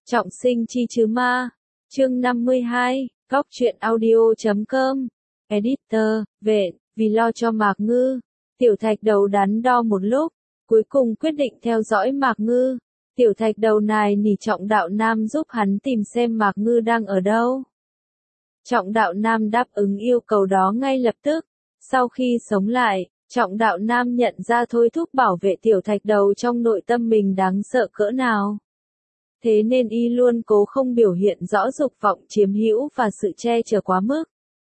Trọng sinh chi chứ ma. Chương 52, Góc truyện audio.com. Editor, Vệ, vì lo cho Mạc Ngư. Tiểu Thạch Đầu đắn đo một lúc, cuối cùng quyết định theo dõi Mạc Ngư. Tiểu Thạch Đầu nài nỉ Trọng Đạo Nam giúp hắn tìm xem Mạc Ngư đang ở đâu. Trọng Đạo Nam đáp ứng yêu cầu đó ngay lập tức. Sau khi sống lại, Trọng Đạo Nam nhận ra thôi thúc bảo vệ Tiểu Thạch Đầu trong nội tâm mình đáng sợ cỡ nào. Thế nên y luôn cố không biểu hiện rõ dục vọng chiếm hữu và sự che chở quá mức.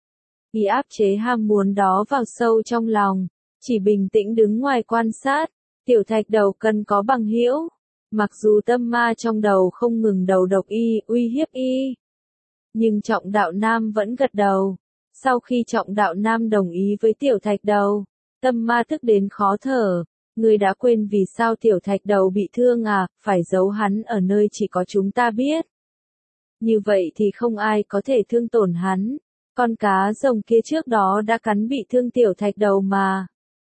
Y áp chế ham muốn đó vào sâu trong lòng, chỉ bình tĩnh đứng ngoài quan sát. Tiểu Thạch Đầu cần có bằng hữu. Mặc dù tâm ma trong đầu không ngừng đầu độc y, uy hiếp y, nhưng Trọng Đạo Nam vẫn gật đầu. Sau khi Trọng Đạo Nam đồng ý với Tiểu Thạch Đầu, tâm ma tức đến khó thở. Ngươi đã quên vì sao Tiểu Thạch Đầu bị thương à, phải giấu hắn ở nơi chỉ có chúng ta biết. Như vậy thì không ai có thể thương tổn hắn. Con cá rồng kia trước đó đã cắn bị thương Tiểu Thạch Đầu mà.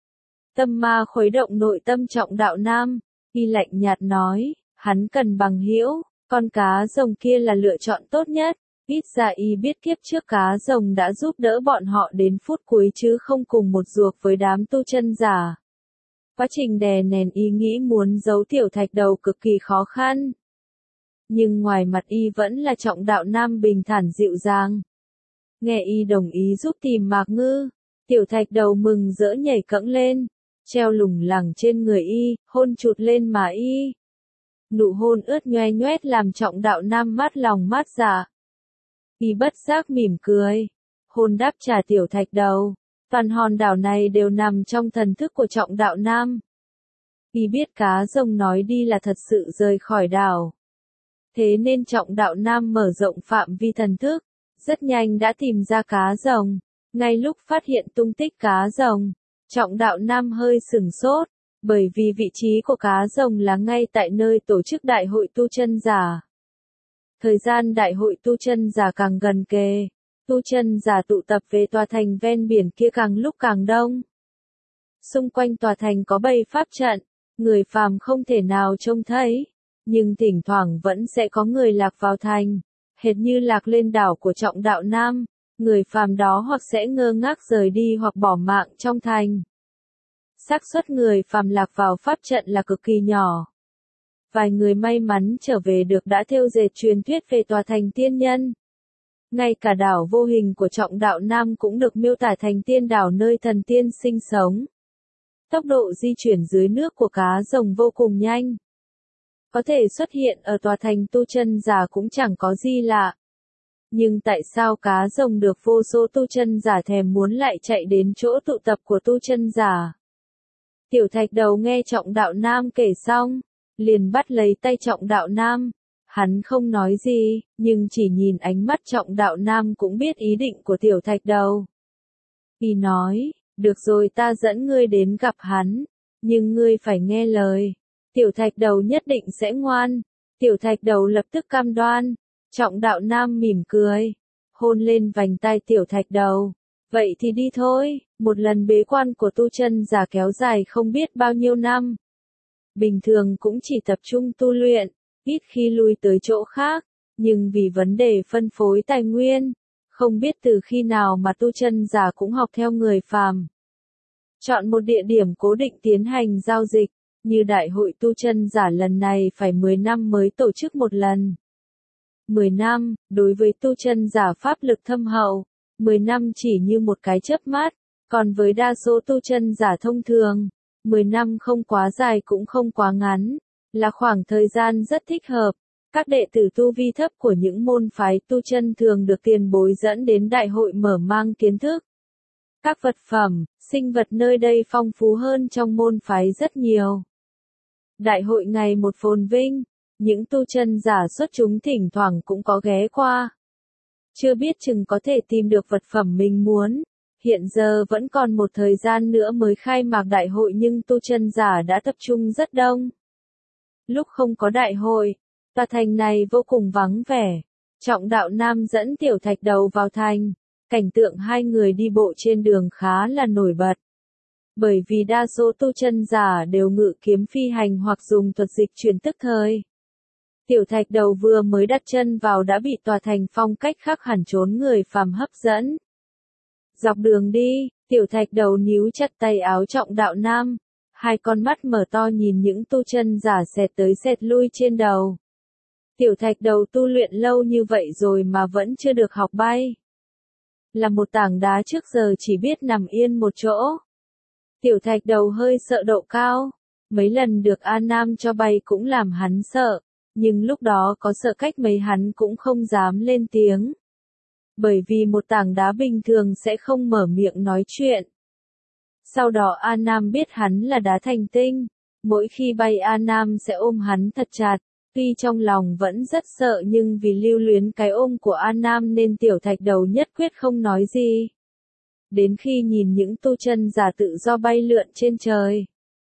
Tâm ma khuấy động nội tâm Trọng Đạo Nam, y lạnh nhạt nói, hắn cần bằng hữu, con cá rồng kia là lựa chọn tốt nhất. Ít ra y biết kiếp trước cá rồng đã giúp đỡ bọn họ đến phút cuối chứ không cùng một ruột với đám tu chân giả. Quá trình đè nén ý nghĩ muốn giấu Tiểu Thạch Đầu cực kỳ khó khăn. Nhưng ngoài mặt y vẫn là Trọng Đạo Nam bình thản dịu dàng. Nghe y đồng ý giúp tìm Mạc Ngư, Tiểu Thạch Đầu mừng rỡ nhảy cẫng lên, treo lủng lẳng trên người y, hôn chụt lên má y. Nụ hôn ướt nhoe nhoét làm Trọng Đạo Nam mát lòng mát dạ. Y bất giác mỉm cười, hôn đáp trả Tiểu Thạch Đầu. Toàn hòn đảo này đều nằm trong thần thức của Trọng Đạo Nam. Y biết cá rồng nói đi là thật sự rời khỏi đảo. Thế nên Trọng Đạo Nam mở rộng phạm vi thần thức, rất nhanh đã tìm ra cá rồng. Ngay lúc phát hiện tung tích cá rồng, Trọng Đạo Nam hơi sửng sốt, bởi vì vị trí của cá rồng là ngay tại nơi tổ chức đại hội tu chân giả. Thời gian đại hội tu chân giả càng gần kề, tu chân giả tụ tập về tòa thành ven biển kia càng lúc càng đông. Xung quanh tòa thành có bày pháp trận, người phàm không thể nào trông thấy, nhưng thỉnh thoảng vẫn sẽ có người lạc vào thành, hệt như lạc lên đảo của Trọng Đạo Nam, người phàm đó hoặc sẽ ngơ ngác rời đi hoặc bỏ mạng trong thành. Xác suất người phàm lạc vào pháp trận là cực kỳ nhỏ. Vài người may mắn trở về được đã thêu dệt truyền thuyết về tòa thành tiên nhân. Ngay cả đảo vô hình của Trọng Đạo Nam cũng được miêu tả thành tiên đảo nơi thần tiên sinh sống. Tốc độ di chuyển dưới nước của cá rồng vô cùng nhanh. Có thể xuất hiện ở tòa thành tu chân giả cũng chẳng có gì lạ. Nhưng tại sao cá rồng được vô số tu chân giả thèm muốn lại chạy đến chỗ tụ tập của tu chân giả? Tiểu Thạch Đầu nghe Trọng Đạo Nam kể xong, liền bắt lấy tay Trọng Đạo Nam. Hắn không nói gì, nhưng chỉ nhìn ánh mắt Trọng Đạo Nam cũng biết ý định của Tiểu Thạch Đầu. Y nói, được rồi ta dẫn ngươi đến gặp hắn, nhưng ngươi phải nghe lời. Tiểu Thạch Đầu nhất định sẽ ngoan. Tiểu Thạch Đầu lập tức cam đoan. Trọng Đạo Nam mỉm cười, hôn lên vành tai Tiểu Thạch Đầu. Vậy thì đi thôi, một lần bế quan của tu chân giả kéo dài không biết bao nhiêu năm. Bình thường cũng chỉ tập trung tu luyện, ít khi lui tới chỗ khác, nhưng vì vấn đề phân phối tài nguyên, không biết từ khi nào mà tu chân giả cũng học theo người phàm. Chọn một địa điểm cố định tiến hành giao dịch, như đại hội tu chân giả lần này phải 10 năm mới tổ chức một lần. 10 năm, đối với tu chân giả pháp lực thâm hậu, 10 năm chỉ như một cái chớp mắt, còn với đa số tu chân giả thông thường, 10 năm không quá dài cũng không quá ngắn, là khoảng thời gian rất thích hợp. Các đệ tử tu vi thấp của những môn phái tu chân thường được tiền bối dẫn đến đại hội mở mang kiến thức. Các vật phẩm, sinh vật nơi đây phong phú hơn trong môn phái rất nhiều. Đại hội ngày một phồn vinh, những tu chân giả xuất chúng thỉnh thoảng cũng có ghé qua. Chưa biết chừng có thể tìm được vật phẩm mình muốn. Hiện giờ vẫn còn một thời gian nữa mới khai mạc đại hội nhưng tu chân giả đã tập trung rất đông. Lúc không có đại hội, tòa thành này vô cùng vắng vẻ. Trọng Đạo Nam dẫn Tiểu Thạch Đầu vào thành, cảnh tượng hai người đi bộ trên đường khá là nổi bật. Bởi vì đa số tu chân giả đều ngự kiếm phi hành hoặc dùng thuật dịch chuyển tức thời. Tiểu thạch đầu vừa mới đặt chân vào đã bị tòa thành phong cách khác hẳn chốn người phàm hấp dẫn. Dọc đường đi, tiểu thạch đầu níu chặt tay áo Trọng Đạo Nam, hai con mắt mở to nhìn những tu chân giả xẹt tới xẹt lui trên đầu. Tiểu thạch đầu tu luyện lâu như vậy rồi mà vẫn chưa được học bay. Là một tảng đá trước giờ chỉ biết nằm yên một chỗ. Tiểu thạch đầu hơi sợ độ cao, mấy lần được A Nam cho bay cũng làm hắn sợ, nhưng lúc đó có sợ cách mấy hắn cũng không dám lên tiếng. Bởi vì một tảng đá bình thường sẽ không mở miệng nói chuyện. Sau đó A Nam biết hắn là đá thành tinh, mỗi khi bay A Nam sẽ ôm hắn thật chặt, tuy trong lòng vẫn rất sợ nhưng vì lưu luyến cái ôm của A Nam nên tiểu thạch đầu nhất quyết không nói gì. Đến khi nhìn những tu chân giả tự do bay lượn trên trời,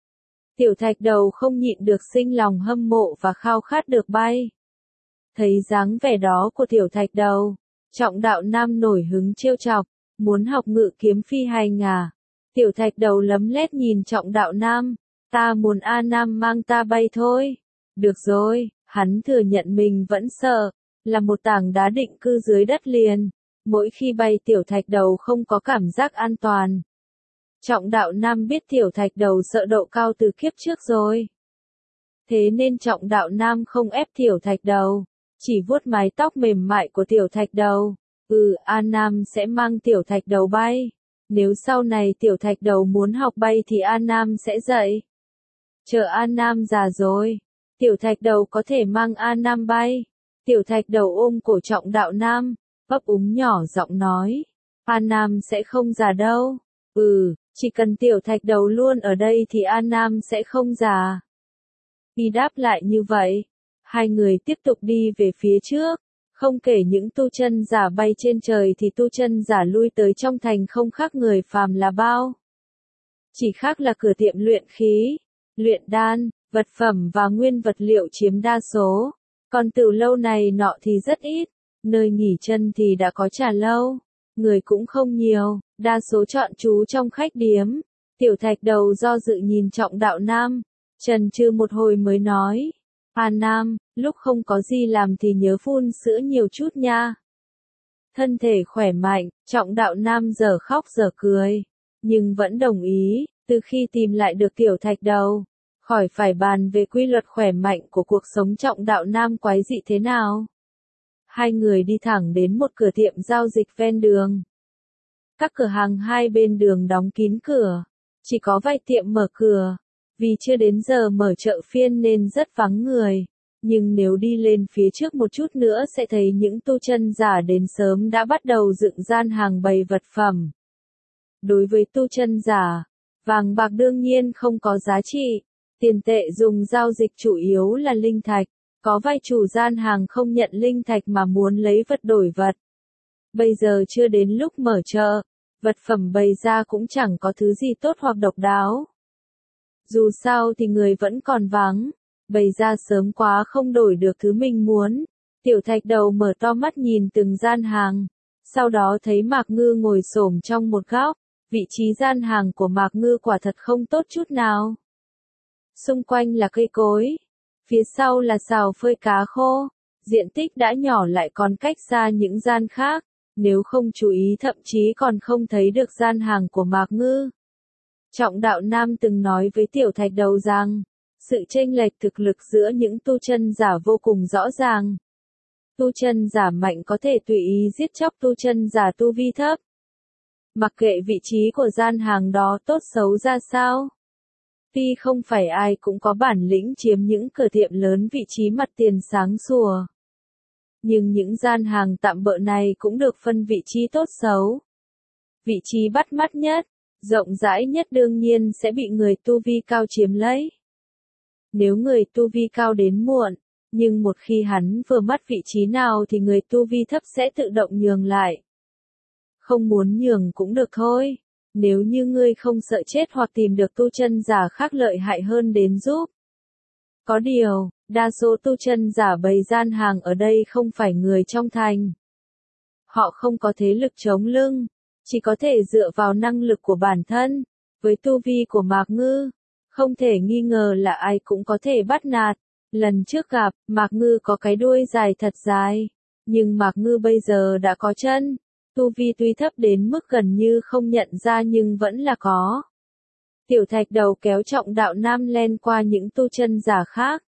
tiểu thạch đầu không nhịn được sinh lòng hâm mộ và khao khát được bay. Thấy dáng vẻ đó của tiểu thạch đầu, Trọng Đạo Nam nổi hứng trêu chọc, muốn học ngự kiếm phi hành à? Tiểu thạch đầu lấm lét nhìn Trọng Đạo Nam, ta muốn A Nam mang ta bay thôi. Được rồi, hắn thừa nhận mình vẫn sợ, là một tảng đá định cư dưới đất liền. Mỗi khi bay tiểu thạch đầu không có cảm giác an toàn. Trọng Đạo Nam biết tiểu thạch đầu sợ độ cao từ kiếp trước rồi. Thế nên Trọng Đạo Nam không ép tiểu thạch đầu, chỉ vuốt mái tóc mềm mại của tiểu thạch đầu. A Nam sẽ mang tiểu thạch đầu bay. Nếu sau này tiểu thạch đầu muốn học bay thì A Nam sẽ dạy. Chờ A Nam già rồi, tiểu thạch đầu có thể mang A Nam bay. Tiểu thạch đầu ôm cổ Trọng Đạo Nam, ấp úng nhỏ giọng nói. A Nam sẽ không già đâu. Chỉ cần tiểu thạch đầu luôn ở đây thì A Nam sẽ không già. Khi đáp lại như vậy, hai người tiếp tục đi về phía trước. Không kể những tu chân giả bay trên trời thì tu chân giả lui tới trong thành không khác người phàm là bao. Chỉ khác là cửa tiệm luyện khí, luyện đan, vật phẩm và nguyên vật liệu chiếm đa số. Còn từ lâu này nọ thì rất ít, nơi nghỉ chân thì đã có trà lâu. Người cũng không nhiều, đa số chọn trú trong khách điếm. Tiểu thạch đầu do dự nhìn Trọng Đạo Nam, chần chừ một hồi mới nói. A Nam, lúc không có gì làm thì nhớ phun sữa nhiều chút nha. Thân thể khỏe mạnh, Trọng Đạo Nam giờ khóc giờ cười, nhưng vẫn đồng ý, từ khi tìm lại được tiểu thạch đầu, khỏi phải bàn về quy luật khỏe mạnh của cuộc sống Trọng Đạo Nam quái dị thế nào. Hai người đi thẳng đến một cửa tiệm giao dịch ven đường. Các cửa hàng hai bên đường đóng kín cửa, chỉ có vài tiệm mở cửa. Vì chưa đến giờ mở chợ phiên nên rất vắng người, nhưng nếu đi lên phía trước một chút nữa sẽ thấy những tu chân giả đến sớm đã bắt đầu dựng gian hàng bày vật phẩm. Đối với tu chân giả, vàng bạc đương nhiên không có giá trị, tiền tệ dùng giao dịch chủ yếu là linh thạch, có vài chủ gian hàng không nhận linh thạch mà muốn lấy vật đổi vật. Bây giờ chưa đến lúc mở chợ, vật phẩm bày ra cũng chẳng có thứ gì tốt hoặc độc đáo. Dù sao thì người vẫn còn vắng, bày ra sớm quá không đổi được thứ mình muốn. Tiểu thạch đầu mở to mắt nhìn từng gian hàng, sau đó thấy Mạc Ngư ngồi xổm trong một góc, vị trí gian hàng của Mạc Ngư quả thật không tốt chút nào. Xung quanh là cây cối, phía sau là xào phơi cá khô, diện tích đã nhỏ lại còn cách xa những gian khác, nếu không chú ý thậm chí còn không thấy được gian hàng của Mạc Ngư. Trọng Đạo Nam từng nói với tiểu thạch đầu rằng, sự chênh lệch thực lực giữa những tu chân giả vô cùng rõ ràng. Tu chân giả mạnh có thể tùy ý giết chóc tu chân giả tu vi thấp. Mặc kệ vị trí của gian hàng đó tốt xấu ra sao. Tuy không phải ai cũng có bản lĩnh chiếm những cửa tiệm lớn vị trí mặt tiền sáng sủa. Nhưng những gian hàng tạm bợ này cũng được phân vị trí tốt xấu. Vị trí bắt mắt nhất, rộng rãi nhất đương nhiên sẽ bị người tu vi cao chiếm lấy. Nếu người tu vi cao đến muộn, nhưng một khi hắn vừa mắt vị trí nào thì người tu vi thấp sẽ tự động nhường lại. Không muốn nhường cũng được thôi, nếu như ngươi không sợ chết hoặc tìm được tu chân giả khác lợi hại hơn đến giúp. Có điều, đa số tu chân giả bày gian hàng ở đây không phải người trong thành. Họ không có thế lực chống lưng, chỉ có thể dựa vào năng lực của bản thân. Với tu vi của Mạc Ngư, không thể nghi ngờ là ai cũng có thể bắt nạt, Lần trước gặp, Mạc Ngư có cái đuôi dài thật dài, nhưng Mạc Ngư bây giờ đã có chân. Tu vi tuy thấp đến mức gần như không nhận ra nhưng vẫn là có. Tiểu Thạch Đầu kéo Trọng Đạo Nam len qua những tu chân giả khác.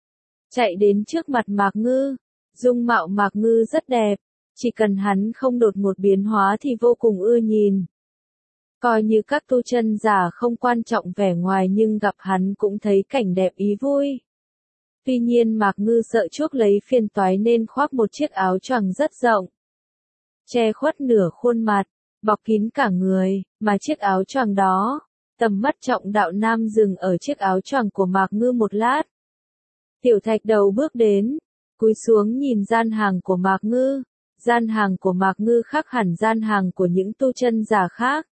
Chạy đến trước mặt Mạc Ngư. Dung mạo Mạc Ngư rất đẹp. Chỉ cần hắn không đột ngột biến hóa thì vô cùng ưa nhìn. Coi như các tu chân giả không quan trọng vẻ ngoài nhưng gặp hắn cũng thấy cảnh đẹp ý vui. Tuy nhiên Mạc Ngư sợ chuốc lấy phiền toái nên khoác một chiếc áo choàng rất rộng. Che khuất nửa khuôn mặt, bọc kín cả người, mà chiếc áo choàng đó, tầm mắt Trọng Đạo Nam dừng ở chiếc áo choàng của Mạc Ngư một lát. Tiểu Thạch Đầu bước đến, cúi xuống nhìn gian hàng của Mạc Ngư. Gian hàng của Mạc Ngư khác hẳn gian hàng của những tu chân giả khác.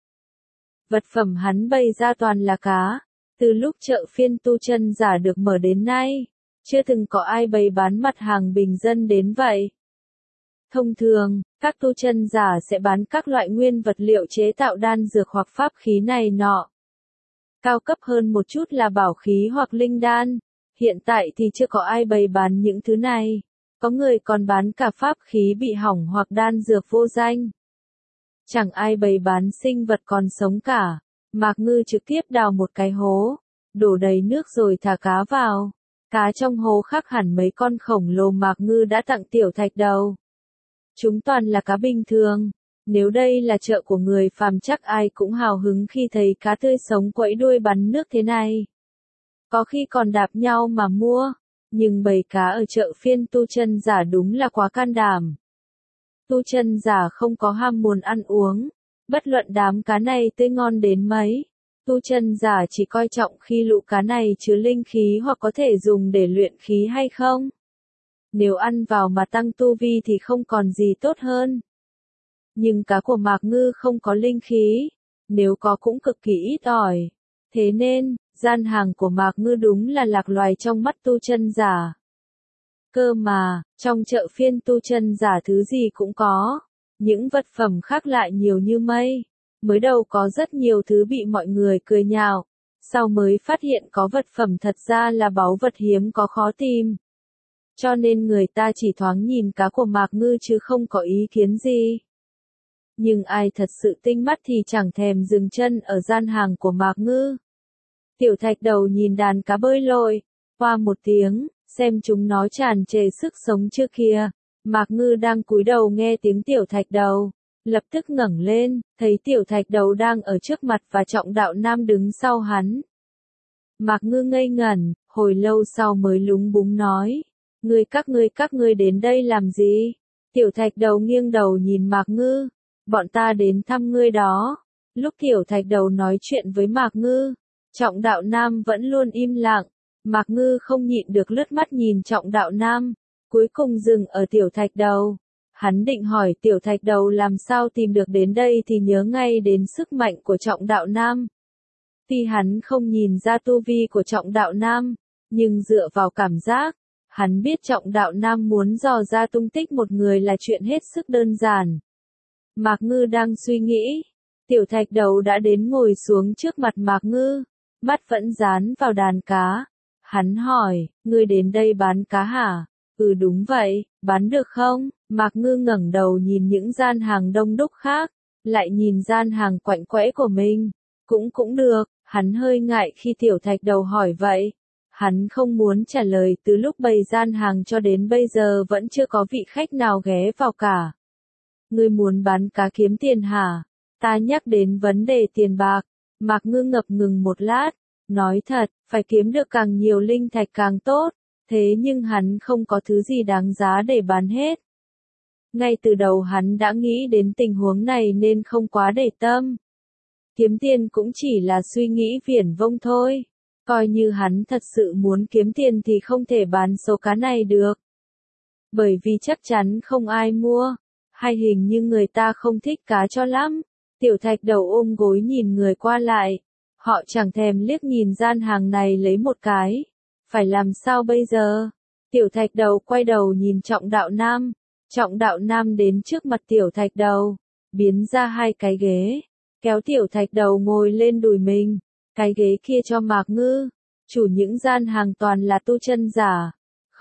Vật phẩm hắn bày ra toàn là cá. Từ lúc chợ phiên tu chân giả được mở đến nay, chưa từng có ai bày bán mặt hàng bình dân đến vậy. Thông thường, các tu chân giả sẽ bán các loại nguyên vật liệu chế tạo đan dược hoặc pháp khí này nọ. Cao cấp hơn một chút là bảo khí hoặc linh đan. Hiện tại thì chưa có ai bày bán những thứ này. Có người còn bán cả pháp khí bị hỏng hoặc đan dược vô danh. Chẳng ai bày bán sinh vật còn sống cả. Mạc Ngư trực tiếp đào một cái hố, đổ đầy nước rồi thả cá vào. Cá trong hố khác hẳn mấy con khổng lồ Mạc Ngư đã tặng Tiểu Thạch Đầu. Chúng toàn là cá bình thường. Nếu đây là chợ của người phàm chắc ai cũng hào hứng khi thấy cá tươi sống quẫy đuôi bắn nước thế này. Có khi còn đạp nhau mà mua. Nhưng bầy cá ở chợ phiên tu chân giả đúng là quá can đảm. Tu chân giả không có ham muốn ăn uống. Bất luận đám cá này tươi ngon đến mấy. Tu chân giả chỉ coi trọng khi lũ cá này chứa linh khí hoặc có thể dùng để luyện khí hay không. Nếu ăn vào mà tăng tu vi thì không còn gì tốt hơn. Nhưng cá của Mạc Ngư không có linh khí. Nếu có cũng cực kỳ ít ỏi. Thế nên, gian hàng của Mạc Ngư đúng là lạc loài trong mắt tu chân giả. Cơ mà, trong chợ phiên tu chân giả thứ gì cũng có. Những vật phẩm khác lại nhiều như mây. Mới đầu có rất nhiều thứ bị mọi người cười nhạo. Sau mới phát hiện có vật phẩm thật ra là báu vật hiếm có khó tìm. Cho nên người ta chỉ thoáng nhìn cá của Mạc Ngư chứ không có ý kiến gì. Nhưng ai thật sự tinh mắt thì chẳng thèm dừng chân ở gian hàng của Mạc Ngư. Tiểu Thạch Đầu nhìn đàn cá bơi lội, hoa một tiếng, xem chúng nó tràn trề sức sống chưa kìa. Mạc Ngư đang cúi đầu nghe tiếng Tiểu Thạch Đầu, lập tức ngẩng lên, thấy Tiểu Thạch Đầu đang ở trước mặt và Trọng Đạo Nam đứng sau hắn. Mạc Ngư ngây ngẩn, hồi lâu sau mới lúng búng nói, các ngươi đến đây làm gì? Tiểu Thạch Đầu nghiêng đầu nhìn Mạc Ngư, bọn ta đến thăm ngươi đó. Lúc Tiểu Thạch Đầu nói chuyện với Mạc Ngư, Trọng Đạo Nam vẫn luôn im lặng. Mạc Ngư không nhịn được lướt mắt nhìn Trọng Đạo Nam, cuối cùng dừng ở Tiểu Thạch Đầu. Hắn định hỏi Tiểu Thạch Đầu làm sao tìm được đến đây thì nhớ ngay đến sức mạnh của Trọng Đạo Nam. Tuy hắn không nhìn ra tu vi của Trọng Đạo Nam, nhưng dựa vào cảm giác, hắn biết Trọng Đạo Nam muốn dò ra tung tích một người là chuyện hết sức đơn giản. Mạc Ngư đang suy nghĩ, Tiểu Thạch Đầu đã đến ngồi xuống trước mặt Mạc Ngư, mắt vẫn dán vào đàn cá. Hắn hỏi, ngươi đến đây bán cá hả? Ừ đúng vậy, bán được không? Mạc Ngư ngẩng đầu nhìn những gian hàng đông đúc khác, lại nhìn gian hàng quạnh quẽ của mình. Cũng được, hắn hơi ngại khi Tiểu Thạch Đầu hỏi vậy. Hắn không muốn trả lời từ lúc bày gian hàng cho đến bây giờ vẫn chưa có vị khách nào ghé vào cả. Ngươi muốn bán cá kiếm tiền hả? Ta nhắc đến vấn đề tiền bạc. Mạc Ngư ngập ngừng một lát, nói thật, phải kiếm được càng nhiều linh thạch càng tốt, thế nhưng hắn không có thứ gì đáng giá để bán hết. Ngay từ đầu hắn đã nghĩ đến tình huống này nên không quá để tâm. Kiếm tiền cũng chỉ là suy nghĩ viển vông thôi. Coi như hắn thật sự muốn kiếm tiền thì không thể bán số cá này được. Bởi vì chắc chắn không ai mua. Hay hình như người ta không thích cá cho lắm. Tiểu Thạch Đầu ôm gối nhìn người qua lại. Họ chẳng thèm liếc nhìn gian hàng này lấy một cái. Phải làm sao bây giờ? Tiểu Thạch Đầu quay đầu nhìn Trọng Đạo Nam. Trọng Đạo Nam đến trước mặt Tiểu Thạch Đầu, biến ra hai cái ghế, kéo Tiểu Thạch Đầu ngồi lên đùi mình. Cái ghế kia cho Mạc Ngư. Chủ những gian hàng toàn là tu chân giả.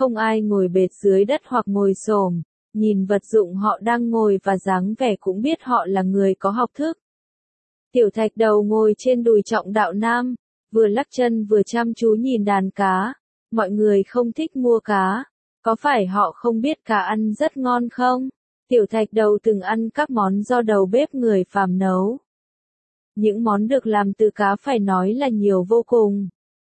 Không ai ngồi bệt dưới đất hoặc ngồi xổm, nhìn vật dụng họ đang ngồi và dáng vẻ cũng biết họ là người có học thức. Tiểu Thạch Đầu ngồi trên đùi Trọng Đạo Nam, vừa lắc chân vừa chăm chú nhìn đàn cá. Mọi người không thích mua cá, có phải họ không biết cá ăn rất ngon không? Tiểu Thạch Đầu từng ăn các món do đầu bếp người phàm nấu. Những món được làm từ cá phải nói là nhiều vô cùng.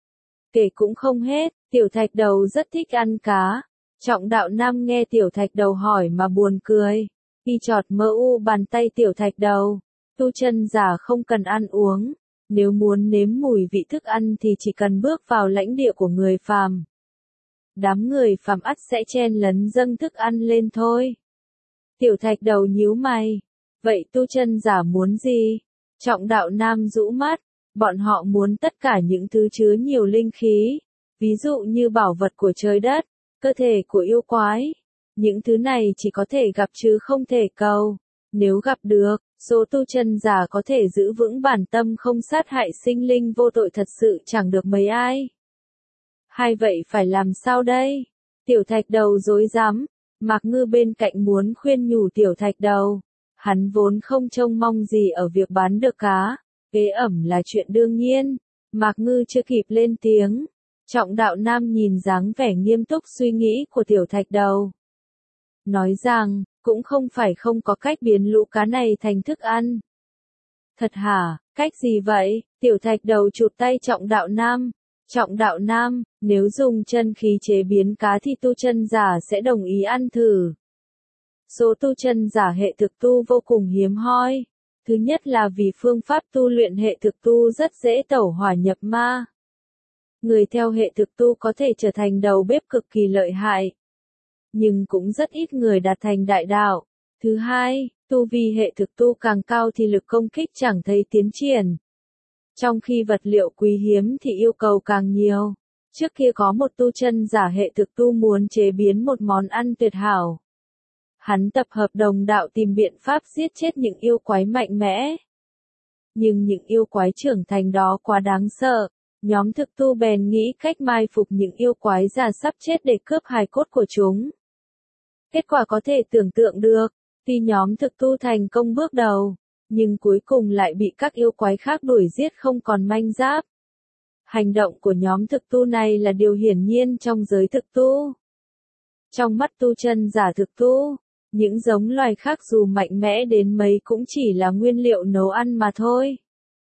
Kể cũng không hết, Tiểu Thạch Đầu rất thích ăn cá. Trọng Đạo Nam nghe Tiểu Thạch Đầu hỏi mà buồn cười. Y chọt mơ u bàn tay Tiểu Thạch Đầu. Tu chân giả không cần ăn uống. Nếu muốn nếm mùi vị thức ăn thì chỉ cần bước vào lãnh địa của người phàm. Đám người phàm ắt sẽ chen lấn dâng thức ăn lên thôi. Tiểu Thạch Đầu nhíu mày. Vậy tu chân giả muốn gì? Trọng Đạo Nam rũ mắt. Bọn họ muốn tất cả những thứ chứa nhiều linh khí. Ví dụ như bảo vật của trời đất, cơ thể của yêu quái. Những thứ này chỉ có thể gặp chứ không thể cầu. Nếu gặp được, số tu chân giả có thể giữ vững bản tâm không sát hại sinh linh vô tội thật sự chẳng được mấy ai. Hay vậy phải làm sao đây? Tiểu Thạch Đầu rối rắm. Mạc Ngư bên cạnh muốn khuyên nhủ Tiểu Thạch Đầu. Hắn vốn không trông mong gì ở việc bán được cá. Ế ẩm là chuyện đương nhiên. Mạc Ngư chưa kịp lên tiếng. Trọng Đạo Nam nhìn dáng vẻ nghiêm túc suy nghĩ của Tiểu Thạch Đầu. Nói rằng, cũng không phải không có cách biến lũ cá này thành thức ăn. Thật hả, cách gì vậy? Tiểu Thạch Đầu chụp tay Trọng Đạo Nam. Trọng Đạo Nam, nếu dùng chân khí chế biến cá thì tu chân giả sẽ đồng ý ăn thử. Số tu chân giả hệ thực tu vô cùng hiếm hoi. Thứ nhất là vì phương pháp tu luyện hệ thực tu rất dễ tẩu hỏa nhập ma. Người theo hệ thực tu có thể trở thành đầu bếp cực kỳ lợi hại. Nhưng cũng rất ít người đạt thành đại đạo. Thứ hai, tu vi hệ thực tu càng cao thì lực công kích chẳng thấy tiến triển. Trong khi vật liệu quý hiếm thì yêu cầu càng nhiều. Trước kia có một tu chân giả hệ thực tu muốn chế biến một món ăn tuyệt hảo. Hắn tập hợp đồng đạo tìm biện pháp giết chết những yêu quái mạnh mẽ. Nhưng những yêu quái trưởng thành đó quá đáng sợ. Nhóm thực tu bèn nghĩ cách mai phục những yêu quái già sắp chết để cướp hài cốt của chúng. Kết quả có thể tưởng tượng được, tuy nhóm thực tu thành công bước đầu, nhưng cuối cùng lại bị các yêu quái khác đuổi giết không còn manh giáp. Hành động của nhóm thực tu này là điều hiển nhiên trong giới thực tu. Trong mắt tu chân giả thực tu, những giống loài khác dù mạnh mẽ đến mấy cũng chỉ là nguyên liệu nấu ăn mà thôi.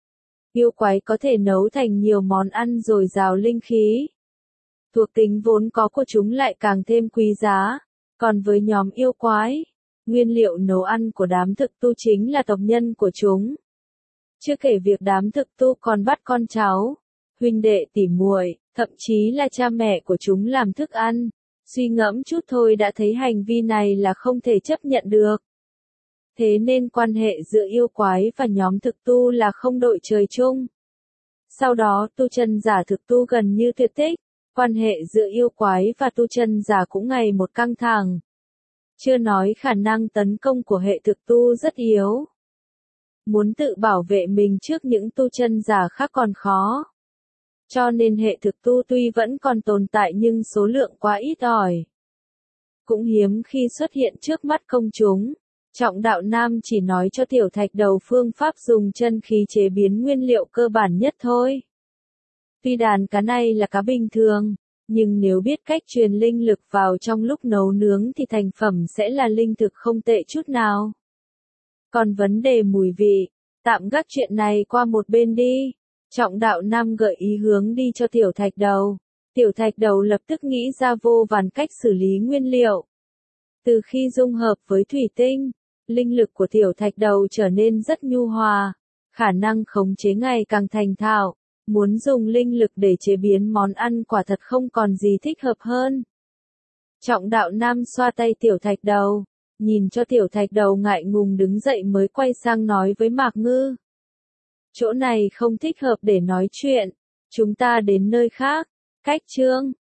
Yêu quái có thể nấu thành nhiều món ăn dồi dào linh khí. Thuộc tính vốn có của chúng lại càng thêm quý giá. Còn với nhóm yêu quái, nguyên liệu nấu ăn của đám thực tu chính là tộc nhân của chúng. Chưa kể việc đám thực tu còn bắt con cháu, huynh đệ tỉ muội, thậm chí là cha mẹ của chúng làm thức ăn. Suy ngẫm chút thôi đã thấy hành vi này là không thể chấp nhận được. Thế nên quan hệ giữa yêu quái và nhóm thực tu là không đội trời chung. Sau đó tu chân giả thực tu gần như tuyệt tích, quan hệ giữa yêu quái và tu chân giả cũng ngày một căng thẳng. Chưa nói khả năng tấn công của hệ thực tu rất yếu. Muốn tự bảo vệ mình trước những tu chân giả khác còn khó. Cho nên hệ thực tu tuy vẫn còn tồn tại nhưng số lượng quá ít ỏi. Cũng hiếm khi xuất hiện trước mắt công chúng. Trọng Đạo Nam chỉ nói cho Tiểu Thạch Đầu phương pháp dùng chân khí chế biến nguyên liệu cơ bản nhất thôi. Tuy đàn cá này là cá bình thường, nhưng nếu biết cách truyền linh lực vào trong lúc nấu nướng thì thành phẩm sẽ là linh thực không tệ chút nào. Còn vấn đề mùi vị, tạm gác chuyện này qua một bên đi. Trọng Đạo Nam gợi ý hướng đi cho Tiểu Thạch Đầu. Tiểu Thạch Đầu lập tức nghĩ ra vô vàn cách xử lý nguyên liệu. Từ khi dung hợp với thủy tinh, linh lực của Tiểu Thạch Đầu trở nên rất nhu hòa, khả năng khống chế ngày càng thành thạo. Muốn dùng linh lực để chế biến món ăn quả thật không còn gì thích hợp hơn. Trọng Đạo Nam xoa tay Tiểu Thạch Đầu, nhìn cho Tiểu Thạch Đầu ngại ngùng đứng dậy mới quay sang nói với Mạc Ngư. Chỗ này không thích hợp để nói chuyện, chúng ta đến nơi khác. Cách chương